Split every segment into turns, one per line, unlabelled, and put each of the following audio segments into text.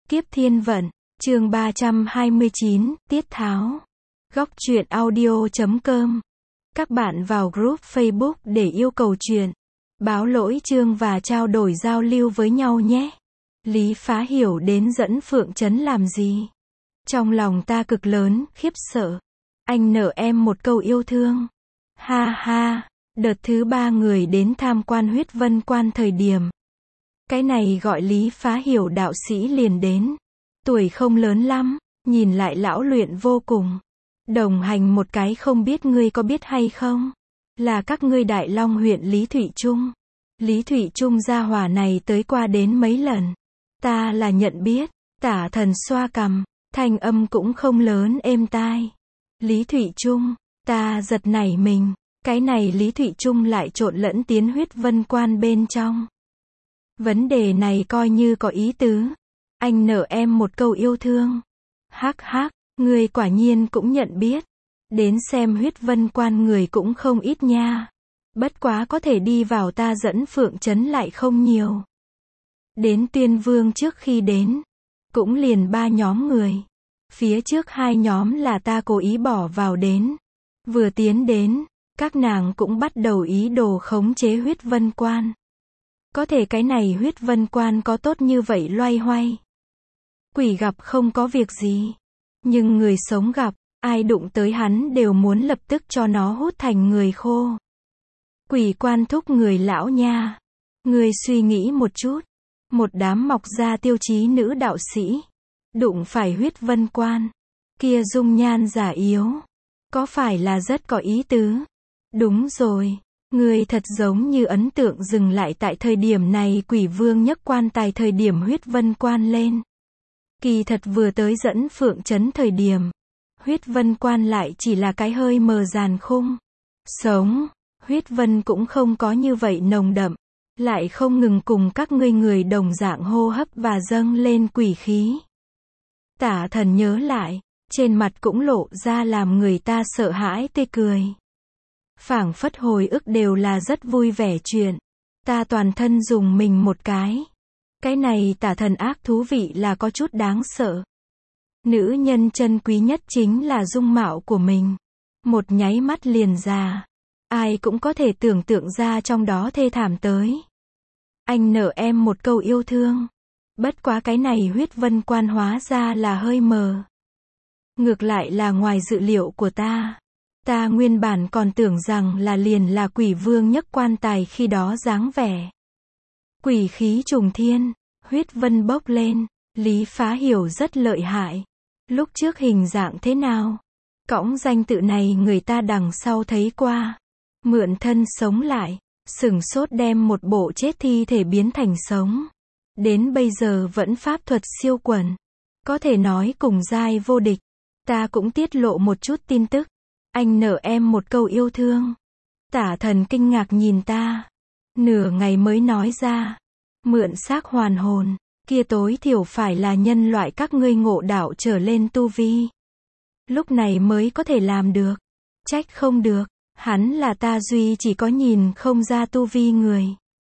Kiếp thiên vận, chương 329, tiết tháo. Góc truyện audio.com. Các bạn vào group Facebook để yêu cầu truyện, báo lỗi chương và trao đổi giao lưu với nhau nhé. Lý Phá Hiểu đến dẫn Phượng Trấn làm gì? Trong lòng ta cực lớn, khiếp sợ. Anh nợ em một câu yêu thương. Ha ha, đợt thứ 3 người đến tham quan Huyết Vân Quan thời điểm. Cái này gọi Lý Phá Hiểu đạo sĩ liền đến. Tuổi không lớn lắm, nhìn lại lão luyện vô cùng. Đồng hành một cái không biết ngươi có biết hay không? Là các ngươi Đại Long huyện Lý Thụy Trung. Lý Thụy Trung gia hỏa này tới qua đến mấy lần. Ta là nhận biết. Tả Thần xoa cằm, thanh âm cũng không lớn êm tai. Lý Thụy Trung, ta giật nảy mình. Cái này Lý Thụy Trung lại trộn lẫn tiến Huyết Vân Quan bên trong. Vấn đề này coi như có ý tứ. Anh nợ em một câu yêu thương. Hắc hắc, người quả nhiên cũng nhận biết. Đến xem Huyết Vân Quan người cũng không ít nha. Bất quá có thể đi vào ta dẫn Phượng Trấn lại không nhiều. Đến Tuyên Vương trước khi đến, cũng liền 3 nhóm người. Phía trước 2 nhóm là ta cố ý bỏ vào đến. Vừa tiến đến, các nàng cũng bắt đầu ý đồ khống chế Huyết Vân Quan. Có thể cái này Huyết Vân Quan có tốt như vậy loay hoay. Quỷ gặp không có việc gì. Nhưng người sống gặp, ai đụng tới hắn đều muốn lập tức cho nó hút thành người khô. Quỷ quan thúc người lão nha. Người suy nghĩ một chút. Một đám mọc ra tiêu chí nữ đạo sĩ. Đụng phải Huyết Vân Quan. Kia dung nhan giả yếu. Có phải là rất có ý tứ? Đúng rồi. Người thật giống như ấn tượng dừng lại tại thời điểm này quỷ vương nhấc quan tài thời điểm Huyết Vân Quan lên. Kỳ thật vừa tới dẫn Phượng Trấn thời điểm. Huyết Vân Quan lại chỉ là cái hơi mờ dàn khung. Sống, Huyết Vân cũng không có như vậy nồng đậm. Lại không ngừng cùng các ngươi người đồng dạng hô hấp và dâng lên quỷ khí. Tả Thần nhớ lại, trên mặt cũng lộ ra làm người ta sợ hãi tê cười. Phảng phất hồi ức đều là rất vui vẻ chuyện. Ta toàn thân dùng mình một cái. Cái này Tả Thần ác thú vị là có chút đáng sợ. Nữ nhân chân quý nhất chính là dung mạo của mình. Một nháy mắt liền già. Ai cũng có thể tưởng tượng ra trong đó thê thảm tới. Anh nợ em một câu yêu thương. Bất quá cái này Huyết Vân Quan hóa ra là hơi mờ. Ngược lại là ngoài dự liệu của ta. Ta nguyên bản còn tưởng rằng là liền là quỷ vương nhấc quan tài khi đó dáng vẻ. Quỷ khí trùng thiên, huyết vân bốc lên, Lý Phá Hiểu rất lợi hại. Lúc trước hình dạng thế nào? Cõng danh tự này người ta đằng sau thấy qua. Mượn thân sống lại, sửng sốt đem một bộ chết thi thể biến thành sống. Đến bây giờ vẫn pháp thuật siêu quần. Có thể nói cùng giai vô địch. Ta cũng tiết lộ một chút tin tức. Anh nợ em một câu yêu thương. Tả Thần kinh ngạc nhìn ta. Nửa ngày mới nói ra. Mượn xác hoàn hồn. Kia tối thiểu phải là nhân loại các ngươi ngộ đạo trở lên tu vi. Lúc này mới có thể làm được. Trách không được. Hắn là ta duy chỉ có nhìn không ra tu vi người.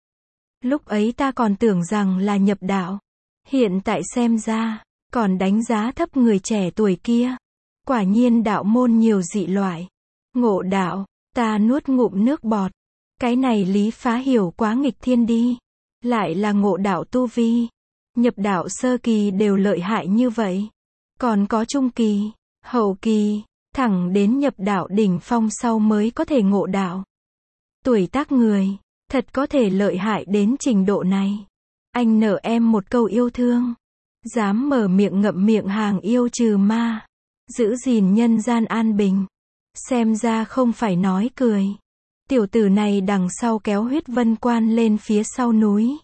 Lúc ấy ta còn tưởng rằng là nhập đạo. Hiện tại xem ra, còn đánh giá thấp người trẻ tuổi kia. Quả nhiên đạo môn nhiều dị loại. Ngộ đạo, ta nuốt ngụm nước bọt. Cái này Lý Phá Hiểu quá nghịch thiên đi. Lại là ngộ đạo tu vi. Nhập đạo sơ kỳ đều lợi hại như vậy. Còn có trung kỳ, hậu kỳ, thẳng đến nhập đạo đỉnh phong sau mới có thể ngộ đạo. Tuổi tác người, thật có thể lợi hại đến trình độ này. Anh nợ em một câu yêu thương. Dám mở miệng ngậm miệng hàng yêu trừ ma. Giữ gìn nhân gian an bình. Xem ra không phải nói cười. Tiểu tử này đằng sau kéo Huyết Vân Quan lên phía sau núi.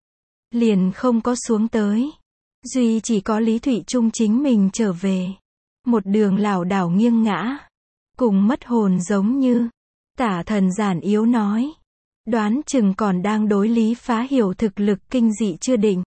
Liền không có xuống tới. Duy chỉ có Lý Thụy Trung chính mình trở về. Một đường lảo đảo nghiêng ngã. Cùng mất hồn giống như. Tả Thần giản yếu nói. Đoán chừng còn đang đối Lý Phá Hiểu thực lực kinh dị chưa định.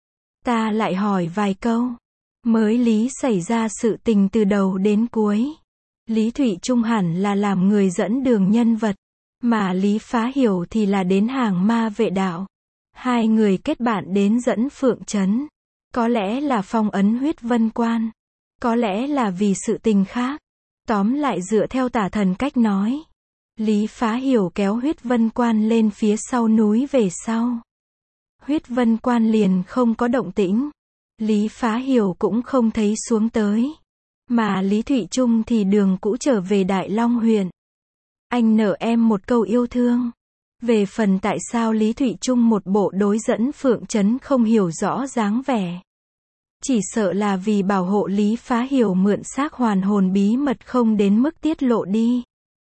Ta lại hỏi vài câu. Mới Lý xảy ra sự tình từ đầu đến cuối. Lý Thụy Trung hẳn là làm người dẫn đường nhân vật. Mà Lý Phá Hiểu thì là đến hàng ma vệ đạo. 2 người kết bạn đến dẫn Phượng Trấn. Có lẽ là phong ấn huyết vân quan. Có lẽ là vì sự tình khác. Tóm lại dựa theo Tả Thần cách nói, Lý Phá Hiểu kéo huyết vân quan lên phía sau núi về sau. Huyết vân quan liền không có động tĩnh. Lý Phá Hiểu cũng không thấy xuống tới. Mà Lý Thụy Trung thì đường cũ trở về Đại Long huyện. Anh nợ em một câu yêu thương. Về phần tại sao Lý Thụy Trung một bộ đối dẫn Phượng Trấn không hiểu rõ dáng vẻ. Chỉ sợ là vì bảo hộ Lý Phá Hiểu mượn xác hoàn hồn bí mật không đến mức tiết lộ đi.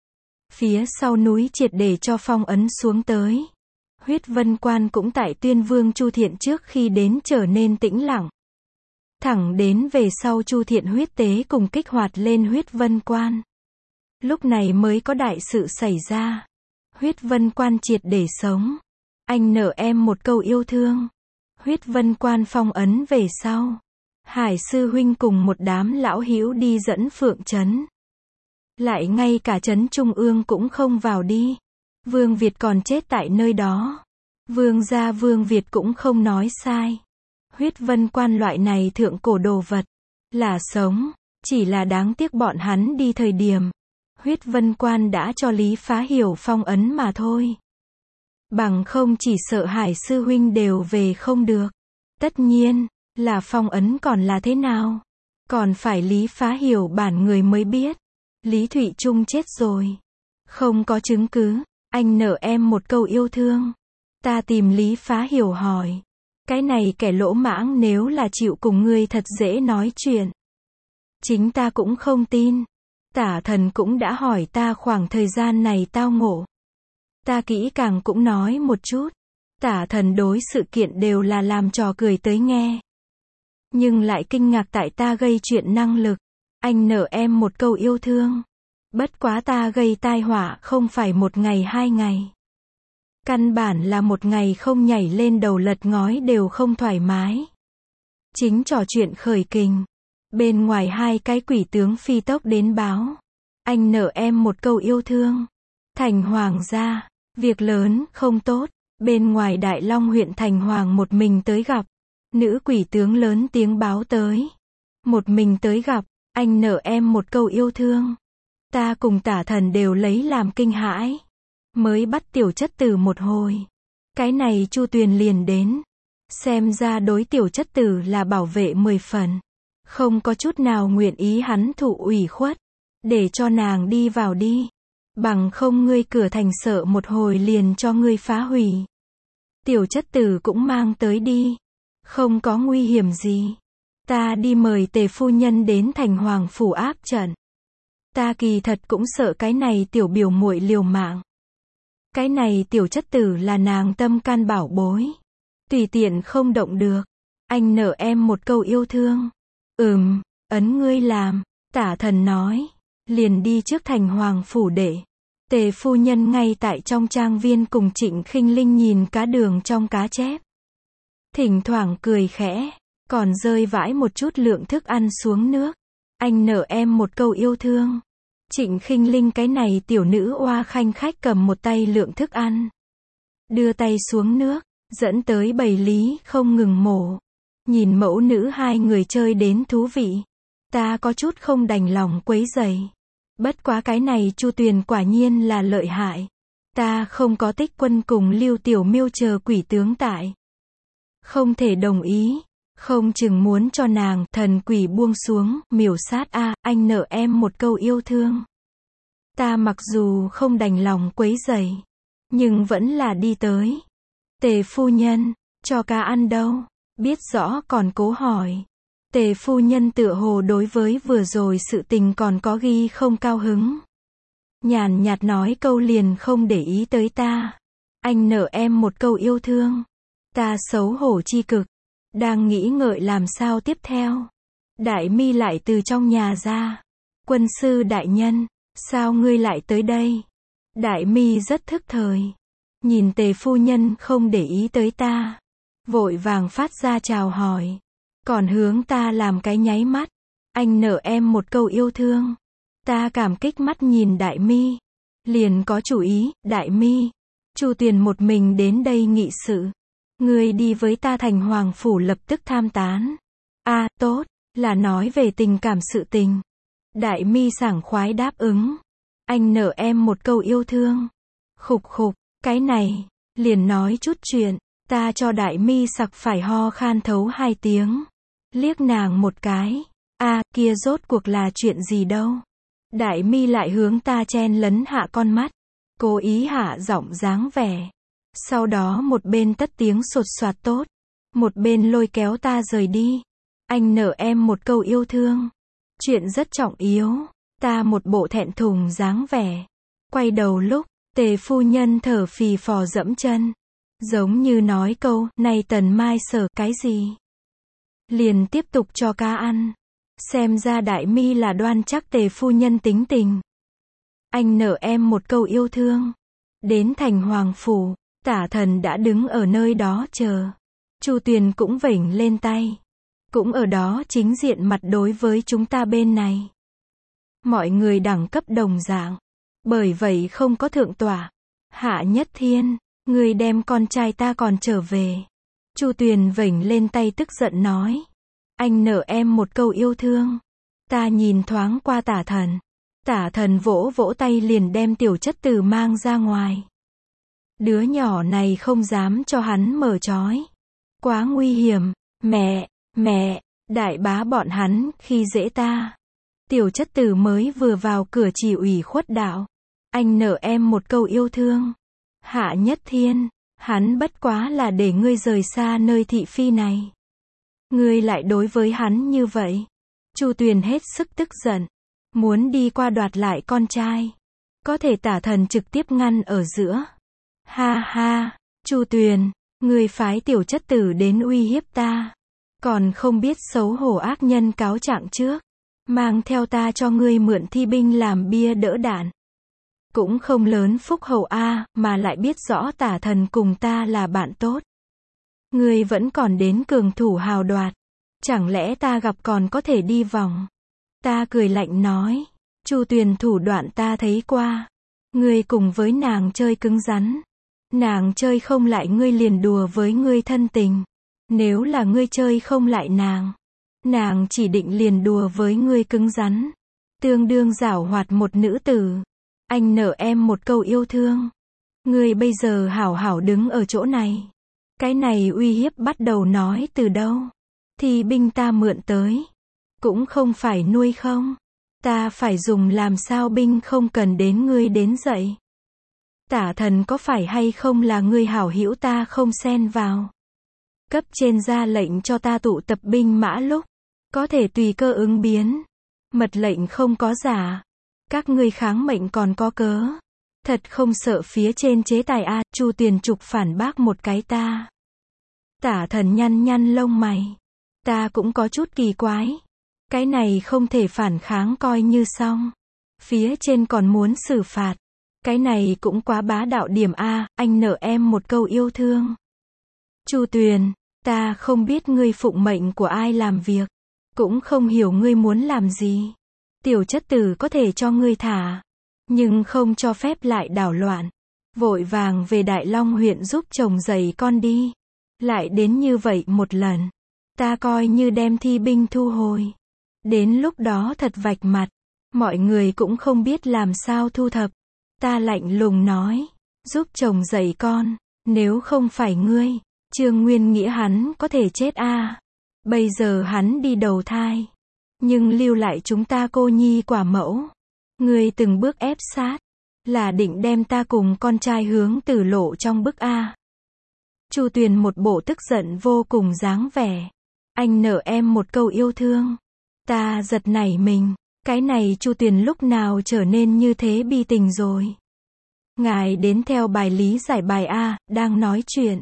Phía sau núi triệt để cho phong ấn xuống tới. Huyết vân quan cũng tại Tuyên Vương Chu Thiện trước khi đến trở nên tĩnh lặng. Thẳng đến về sau Chu Thiện huyết tế cùng kích hoạt lên huyết vân quan. Lúc này mới có đại sự xảy ra. Huyết vân quan triệt để sống. Anh nợ em một câu yêu thương. Huyết vân quan phong ấn về sau. Hải sư huynh cùng một đám lão hữu đi dẫn Phượng Trấn. Lại ngay cả trấn Trung ương cũng không vào đi. Vương Việt còn chết tại nơi đó. Vương gia Vương Việt cũng không nói sai. Huyết vân quan loại này thượng cổ đồ vật. Là sống. Chỉ là đáng tiếc bọn hắn đi thời điểm. Huyết vân quan đã cho Lý Phá Hiểu phong ấn mà thôi. Bằng không chỉ sợ Hải sư huynh đều về không được. Tất nhiên, là phong ấn còn là thế nào? Còn phải Lý Phá Hiểu bản người mới biết. Lý Thụy Trung chết rồi. Không có chứng cứ. Anh nợ em một câu yêu thương. Ta tìm Lý Phá Hiểu hỏi. Cái này kẻ lỗ mãng nếu là chịu cùng ngươi thật dễ nói chuyện. Chính ta cũng không tin. Tả Thần cũng đã hỏi ta khoảng thời gian này tao ngộ. Ta kỹ càng cũng nói một chút. Tả Thần đối sự kiện đều là làm trò cười tới nghe. Nhưng lại kinh ngạc tại ta gây chuyện năng lực. Anh nợ em một câu yêu thương. Bất quá ta gây tai họa không phải một ngày 2 ngày. Căn bản là một ngày không nhảy lên đầu lật ngói đều không thoải mái. Chính trò chuyện khởi kình. Bên ngoài 2 cái quỷ tướng phi tốc đến báo. Anh nợ em một câu yêu thương. Thành Hoàng gia. Việc lớn, không tốt. Bên ngoài Đại Long huyện Thành Hoàng một mình tới gặp. Nữ quỷ tướng lớn tiếng báo tới. Một mình tới gặp. Anh nợ em một câu yêu thương. Ta cùng Tả Thần đều lấy làm kinh hãi. Mới bắt tiểu chất tử một hồi. Cái này Chu Tuyền liền đến. Xem ra đối tiểu chất tử là bảo vệ 10 phần. Không có chút nào nguyện ý hắn thụ ủy khuất. Để cho nàng đi vào đi. Bằng không ngươi cửa thành sợ một hồi liền cho ngươi phá hủy. Tiểu chất tử cũng mang tới đi. Không có nguy hiểm gì. Ta đi mời Tề phu nhân đến Thành Hoàng phủ áp trận. Ta kỳ thật cũng sợ cái này tiểu biểu muội liều mạng. Cái này tiểu chất tử là nàng tâm can bảo bối. Tùy tiện không động được. Anh nợ em một câu yêu thương. Ấn ngươi làm. Tả Thần nói. Liền đi trước Thành Hoàng phủ để. Tề phu nhân ngay tại trong trang viên cùng Trịnh Khinh Linh nhìn cá đường trong cá chép. Thỉnh thoảng cười khẽ. Còn rơi vãi một chút lượng thức ăn xuống nước. Anh nợ em một câu yêu thương. Trịnh Khinh Linh cái này tiểu nữ oa khanh khách cầm một tay lượng thức ăn. Đưa tay xuống nước. Dẫn tới bầy Lý không ngừng mổ. Nhìn mẫu nữ 2 người chơi đến thú vị. Ta có chút không đành lòng quấy rầy. Bất quá cái này Chu Tuyền quả nhiên là lợi hại. Ta không có Tích Quân cùng Lưu Tiểu Miêu chờ quỷ tướng tại. Không thể đồng ý. Không chừng muốn cho nàng thần quỷ buông xuống, miểu sát a, anh nợ em một câu yêu thương. Ta mặc dù không đành lòng quấy rầy, nhưng vẫn là đi tới. Tề phu nhân, cho cá ăn đâu? Biết rõ còn cố hỏi. Tề phu nhân tựa hồ đối với vừa rồi sự tình còn có ghi không cao hứng. Nhàn nhạt nói câu liền không để ý tới ta. Anh nợ em một câu yêu thương. Ta xấu hổ chi cực. Đang nghĩ ngợi làm sao tiếp theo. Đại Mi lại từ trong nhà ra. Quân sư đại nhân, sao ngươi lại tới đây? Đại Mi rất thức thời. Nhìn Tề phu nhân không để ý tới ta. Vội vàng phát ra chào hỏi. Còn hướng ta làm cái nháy mắt. Anh nợ em một câu yêu thương. Ta cảm kích mắt nhìn Đại Mi. Liền có chủ ý, Đại Mi. Chu Tuyền một mình đến đây nghị sự. Ngươi đi với ta thành hoàng phủ lập tức tham tán. A, tốt, là nói về tình cảm sự tình. Đại mi sảng khoái đáp ứng. Anh nợ em một câu yêu thương. Khục khục, cái này, liền nói chút chuyện, ta cho đại mi sặc phải ho khan thấu 2 tiếng. Liếc nàng một cái. A, kia rốt cuộc là chuyện gì đâu. Đại mi lại hướng ta chen lấn hạ con mắt. Cố ý hạ giọng dáng vẻ. Sau đó một bên tất tiếng sột soạt tốt. Một bên lôi kéo ta rời đi. Anh nợ em một câu yêu thương. Chuyện rất trọng yếu. Ta một bộ thẹn thùng dáng vẻ. Quay đầu lúc, Tề phu nhân thở phì phò dẫm chân. Giống như nói câu, này Tần Mai sở cái gì? Liền tiếp tục cho cá ăn. Xem ra đại mi là đoan chắc Tề phu nhân tính tình. Anh nợ em một câu yêu thương. Đến thành hoàng phủ, Tả Thần đã đứng ở nơi đó chờ. Chu Tuyền cũng vểnh lên tay. Cũng ở đó chính diện mặt đối với chúng ta bên này. Mọi người đẳng cấp đồng dạng. Bởi vậy không có thượng tọa. Hạ Nhất Thiên, người đem con trai ta còn trở về. Chu Tuyền vểnh lên tay tức giận nói. Anh nợ em một câu yêu thương. Ta nhìn thoáng qua Tả Thần. Tả Thần vỗ vỗ tay liền đem Tiểu Chất Tử mang ra ngoài. Đứa nhỏ này không dám cho hắn mở trói. Quá nguy hiểm. Mẹ, đại bá bọn hắn khi dễ ta. Tiểu Chất Tử mới vừa vào cửa chỉ ủy khuất đạo. Anh nợ em một câu yêu thương. Hạ Nhất Thiên, hắn bất quá là để ngươi rời xa nơi thị phi này. Ngươi lại đối với hắn như vậy. Chu Tuyền hết sức tức giận. Muốn đi qua đoạt lại con trai. Có thể Tả Thần trực tiếp ngăn ở giữa. Ha ha, Chu Tuyền, ngươi phái Tiểu Chất Tử đến uy hiếp ta. Còn không biết xấu hổ ác nhân cáo trạng trước. Mang theo ta cho ngươi mượn thi binh làm bia đỡ đạn. Cũng không lớn phúc hậu a, mà lại biết rõ Tả Thần cùng ta là bạn tốt. Ngươi vẫn còn đến cường thủ hào đoạt. Chẳng lẽ ta gặp còn có thể đi vòng? Ta cười lạnh nói. Chu Tuyền thủ đoạn ta thấy qua. Ngươi cùng với nàng chơi cứng rắn. Nàng chơi không lại ngươi liền đùa với ngươi thân tình. Nếu là ngươi chơi không lại nàng chỉ định liền đùa với ngươi cứng rắn. Tương đương giảo hoạt một nữ tử. Anh nợ em một câu yêu thương. Ngươi bây giờ hảo hảo đứng ở chỗ này. Cái này uy hiếp bắt đầu nói từ đâu? Thì binh ta mượn tới. Cũng không phải nuôi không. Ta phải dùng làm sao binh không cần đến ngươi đến dậy. Tả Thần có phải hay không là ngươi hảo hữu ta không xen vào. Cấp trên ra lệnh cho ta tụ tập binh mã lúc. Có thể tùy cơ ứng biến. Mật lệnh không có giả. Các ngươi kháng mệnh còn có cớ. Thật không sợ phía trên chế tài a. Chu Tuyền trục phản bác một cái ta. Tả Thần nhăn lông mày. Ta cũng có chút kỳ quái. Cái này không thể phản kháng coi như xong. Phía trên còn muốn xử phạt. Cái này cũng quá bá đạo điểm a. Anh nợ em một câu yêu thương. Chu Tuyền, ta không biết ngươi phụng mệnh của ai làm việc. Cũng không hiểu ngươi muốn làm gì. Tiểu Chất Tử có thể cho ngươi thả. Nhưng không cho phép lại đảo loạn. Vội vàng về Đại Long huyện giúp chồng giày con đi. Lại đến như vậy một lần. Ta coi như đem thi binh thu hồi. Đến lúc đó thật vạch mặt. Mọi người cũng không biết làm sao thu thập. Ta lạnh lùng nói. Giúp chồng giày con. Nếu không phải ngươi, Trương Nguyên Nghĩa hắn có thể chết a. Bây giờ hắn đi đầu thai. Nhưng lưu lại chúng ta cô nhi quả mẫu. Ngươi từng bước ép sát. Là định đem ta cùng con trai hướng tử lộ trong bức a. Chu Tuyền một bộ tức giận vô cùng dáng vẻ. Anh nợ em một câu yêu thương. Ta giật nảy mình. Cái này Chu Tuyền lúc nào trở nên như thế bi tình rồi. Ngài đến theo bài lý giải bài a, đang nói chuyện.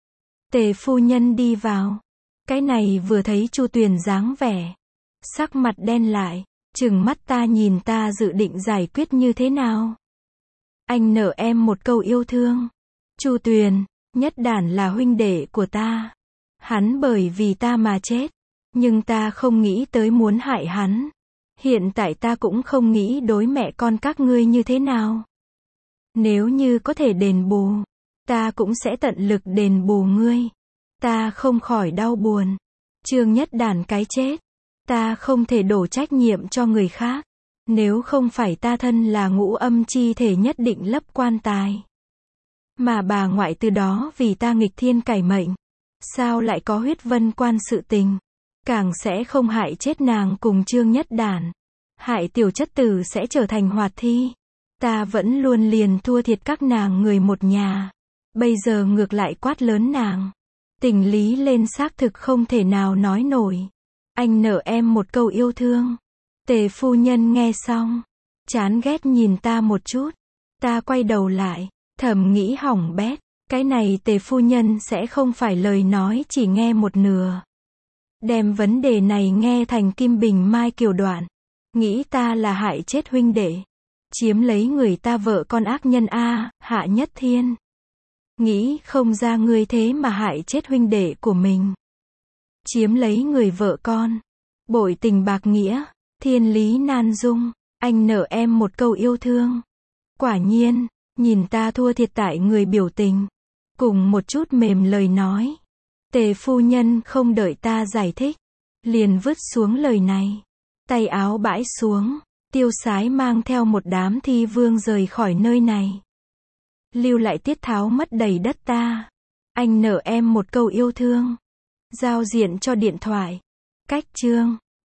Tề phu nhân đi vào. Cái này vừa thấy Chu Tuyền dáng vẻ. Sắc mặt đen lại. Trừng mắt ta nhìn ta dự định giải quyết như thế nào. Anh nợ em một câu yêu thương. Chu Tuyền, Nhất Đản là huynh đệ của ta. Hắn bởi vì ta mà chết. Nhưng ta không nghĩ tới muốn hại hắn. Hiện tại ta cũng không nghĩ đối mẹ con các ngươi như thế nào. Nếu như có thể đền bù, ta cũng sẽ tận lực đền bù ngươi. Ta không khỏi đau buồn. Trương Nhất Đản cái chết. Ta không thể đổ trách nhiệm cho người khác. Nếu không phải ta thân là ngũ âm chi thể nhất định lấp quan tài. Mà bà ngoại từ đó vì ta nghịch thiên cải mệnh. Sao lại có huyết vân quan sự tình. Càng sẽ không hại chết nàng cùng Trương Nhất Đản. Hại tiểu chất tử sẽ trở thành hoạt thi. Ta vẫn luôn liền thua thiệt các nàng người một nhà. Bây giờ ngược lại quát lớn nàng. Tình lý lên xác thực không thể nào nói nổi. Anh nợ em một câu yêu thương. Tề phu nhân nghe xong. Chán ghét nhìn ta một chút. Ta quay đầu lại. Thầm nghĩ hỏng bét. Cái này tề phu nhân sẽ không phải lời nói chỉ nghe một nửa. Đem vấn đề này nghe thành Kim Bình Mai kiểu đoạn. Nghĩ ta là hại chết huynh đệ. Chiếm lấy người ta vợ con ác nhân a, Hạ Nhất Thiên. Nghĩ không ra ngươi thế mà hại chết huynh đệ của mình. Chiếm lấy người vợ con. Bội tình bạc nghĩa. Thiên lý nan dung. Anh nợ em một câu yêu thương. Quả nhiên, nhìn ta thua thiệt tại người biểu tình. Cùng một chút mềm lời nói. Tề phu nhân không đợi ta giải thích. Liền vứt xuống lời này. Tay áo bãi xuống. Tiêu sái mang theo một đám thi vương rời khỏi nơi này. Lưu lại Tiết Tháo mất đầy đất ta. Anh nợ em một câu yêu thương. Giao diện cho điện thoại. Cách chương.